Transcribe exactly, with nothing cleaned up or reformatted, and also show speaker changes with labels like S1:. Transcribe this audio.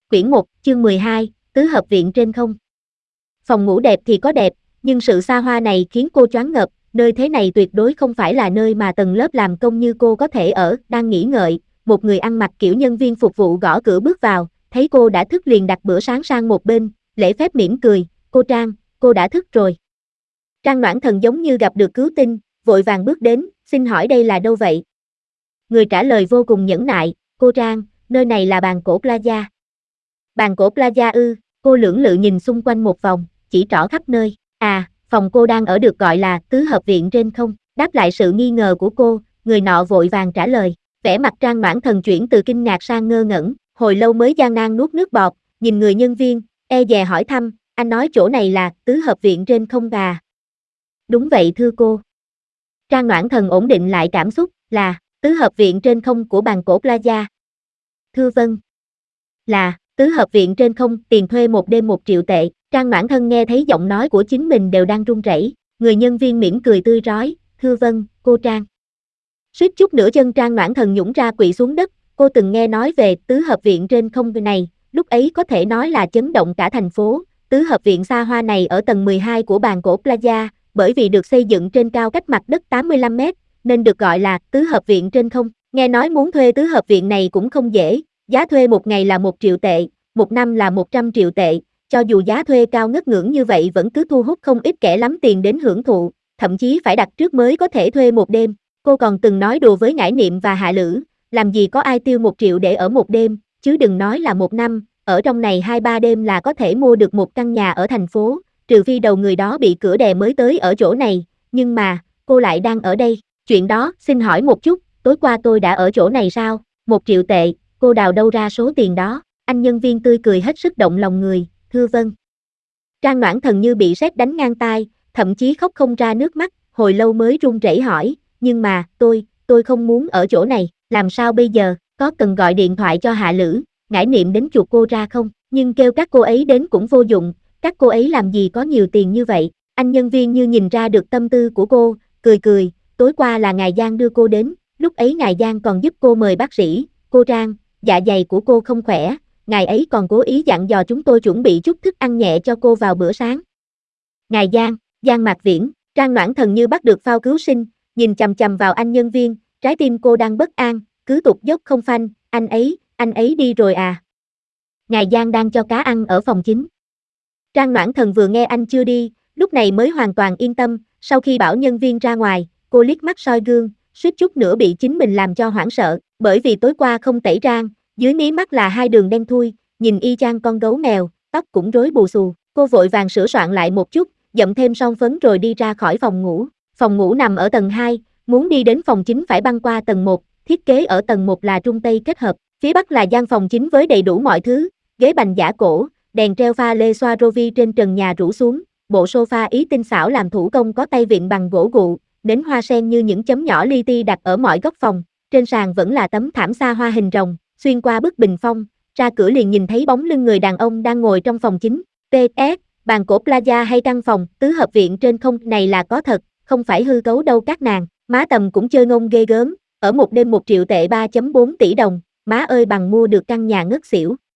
S1: Quyển một, chương mười hai, tứ hợp viện trên không. Phòng ngủ đẹp thì có đẹp, nhưng sự xa hoa này khiến cô choáng ngợp, nơi thế này tuyệt đối không phải là nơi mà tầng lớp làm công như cô có thể ở. Đang nghĩ ngợi, một người ăn mặc kiểu nhân viên phục vụ gõ cửa bước vào, thấy cô đã thức liền đặt bữa sáng sang một bên, lễ phép mỉm cười, cô Trang, cô đã thức rồi. Trang Noãn Thần giống như gặp được cứu tinh, vội vàng bước đến, xin hỏi đây là đâu vậy? Người trả lời vô cùng nhẫn nại, cô Trang, nơi này là bàn cổ Plaza. Bàn cổ Plaza ư, cô lưỡng lự nhìn xung quanh một vòng, chỉ trỏ khắp nơi, à, phòng cô đang ở được gọi là tứ hợp viện trên không, đáp lại sự nghi ngờ của cô, người nọ vội vàng trả lời, vẻ mặt Trang Noãn Thần chuyển từ kinh ngạc sang ngơ ngẩn, hồi lâu mới gian nan nuốt nước bọt, nhìn người nhân viên, e dè hỏi thăm, anh nói chỗ này là tứ hợp viện trên không à? Đúng vậy thưa cô. Trang Noãn Thần ổn định lại cảm xúc, là tứ hợp viện trên không của bàn cổ Plaza. Thưa vâng. Là tứ hợp viện trên không, tiền thuê một đêm một triệu tệ. Trang Noãn Thân nghe thấy giọng nói của chính mình đều đang run rẩy. Người nhân viên mỉm cười tươi rói, thưa vâng, cô Trang. Suýt chút nữa chân Trang Noãn Thần nhũng ra quỵ xuống đất, cô từng nghe nói về tứ hợp viện trên không này, lúc ấy có thể nói là chấn động cả thành phố. Tứ hợp viện xa hoa này ở tầng mười hai của bàn cổ Plaza, bởi vì được xây dựng trên cao cách mặt đất tám mươi lăm mét, nên được gọi là tứ hợp viện trên không. Nghe nói muốn thuê tứ hợp viện này cũng không dễ, giá thuê một ngày là một triệu tệ, một năm là một trăm triệu tệ, cho dù giá thuê cao ngất ngưỡng như vậy vẫn cứ thu hút không ít kẻ lắm tiền đến hưởng thụ, thậm chí phải đặt trước mới có thể thuê một đêm. Cô còn từng nói đùa với Ngải Niệm và Hạ Lữ, làm gì có ai tiêu một triệu để ở một đêm, chứ đừng nói là một năm, ở trong này hai ba đêm là có thể mua được một căn nhà ở thành phố, trừ phi đầu người đó bị cửa đè mới tới ở chỗ này, nhưng mà, cô lại đang ở đây, chuyện đó, xin hỏi một chút, tối qua tôi đã ở chỗ này sao, một triệu tệ, cô đào đâu ra số tiền đó, anh nhân viên tươi cười hết sức động lòng người, thưa vâng. Trang Noãn Thần như bị sét đánh ngang tai, thậm chí khóc không ra nước mắt, hồi lâu mới run rẩy hỏi, nhưng mà, tôi, tôi không muốn ở chỗ này, làm sao bây giờ, có cần gọi điện thoại cho Hạ Lữ, Ngải Niệm đến chuộc cô ra không, nhưng kêu các cô ấy đến cũng vô dụng, các cô ấy làm gì có nhiều tiền như vậy, anh nhân viên như nhìn ra được tâm tư của cô, cười cười, tối qua là Ngài Giang đưa cô đến, lúc ấy Ngài Giang còn giúp cô mời bác sĩ, cô Trang, dạ dày của cô không khỏe, Ngài ấy còn cố ý dặn dò chúng tôi chuẩn bị chút thức ăn nhẹ cho cô vào bữa sáng. Ngài Giang, Giang Mạc Viễn, Trang Noãn Thần như bắt được phao cứu sinh, nhìn chằm chằm vào anh nhân viên, trái tim cô đang bất an, cứ tụt dốc không phanh, anh ấy, anh ấy đi rồi à. Ngài Giang đang cho cá ăn ở phòng chính. Trang Noãn Thần vừa nghe anh chưa đi, lúc này mới hoàn toàn yên tâm, sau khi bảo nhân viên ra ngoài, cô liếc mắt soi gương, suýt chút nữa bị chính mình làm cho hoảng sợ, bởi vì tối qua không tẩy trang, dưới mí mắt là hai đường đen thui, nhìn y chang con gấu mèo, tóc cũng rối bù xù, cô vội vàng sửa soạn lại một chút, dậm thêm son phấn rồi đi ra khỏi phòng ngủ, phòng ngủ nằm ở tầng hai, muốn đi đến phòng chính phải băng qua tầng một, thiết kế ở tầng một là trung tây kết hợp, phía bắc là gian phòng chính với đầy đủ mọi thứ, ghế bành giả cổ, đèn treo pha lê Swarovski trên trần nhà rủ xuống, bộ sofa ý tinh xảo làm thủ công có tay vịn bằng gỗ gụ, nến hoa sen như những chấm nhỏ li ti đặt ở mọi góc phòng, trên sàn vẫn là tấm thảm sa hoa hình rồng, xuyên qua bức bình phong, ra cửa liền nhìn thấy bóng lưng người đàn ông đang ngồi trong phòng chính, pê ét, bàn cổ Plaza hay căn phòng, tứ hợp viện trên không này là có thật, không phải hư cấu đâu các nàng, má tầm cũng chơi ngông ghê gớm, ở một đêm một triệu tệ ba phẩy bốn tỷ đồng, má ơi bằng mua được căn nhà ngất xỉu.